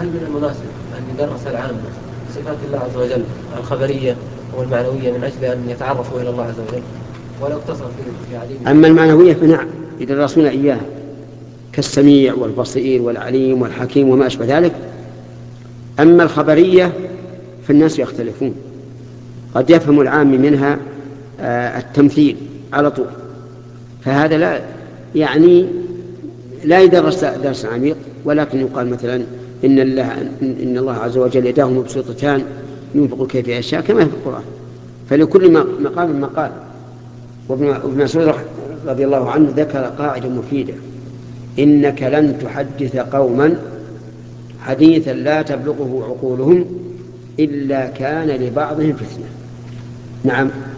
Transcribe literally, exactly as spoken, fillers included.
هل من المناسب أن يدرس العامة صفات الله عز وجل الخبرية والمعنوية من أجل أن يتعرفوا إلى الله عز وجل، ولو اقتصر في عديد؟ أما المعنوية فنعم يدرسون إياها كالسميع والبصير والعليم والحكيم وما أشبه ذلك. أما الخبرية فالناس يختلفون، قد يفهم العام منها التمثيل على طول، فهذا لا يعني لا يدرس درس عميق، ولكن يقال مثلا إن الله, إن الله عز وجل يداه مبسوطتان ينفق كيف يشاء كما في القرآن، فلكل مقام مقال. وابن مسعود رضي الله عنه ذكر قاعدة مفيدة: إنك لن تحدث قوما حديثا لا تبلغه عقولهم إلا كان لبعضهم فتنة. نعم.